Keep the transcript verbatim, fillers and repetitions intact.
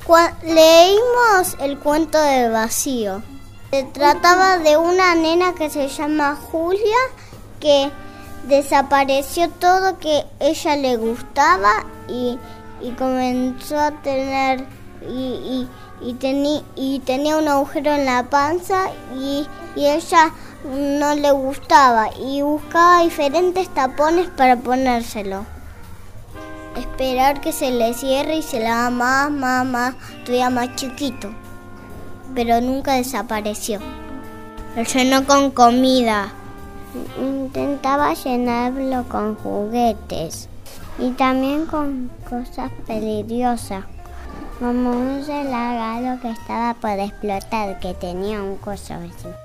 Cua- leímos el cuento del vacío. Se trataba de una nena que se llama Julia, que desapareció todo que ella le gustaba y, y comenzó a tener y, y, y, teni, y tenía un agujero en la panza y, y ella no le gustaba y buscaba diferentes tapones para ponérselo. Esperar que se le cierre y se le haga más, más, más, todavía más chiquito. Pero nunca desapareció. Lo llenó con comida. Intentaba llenarlo con juguetes y también con cosas peligrosas, como un regalo que estaba por explotar, que tenía un coso así.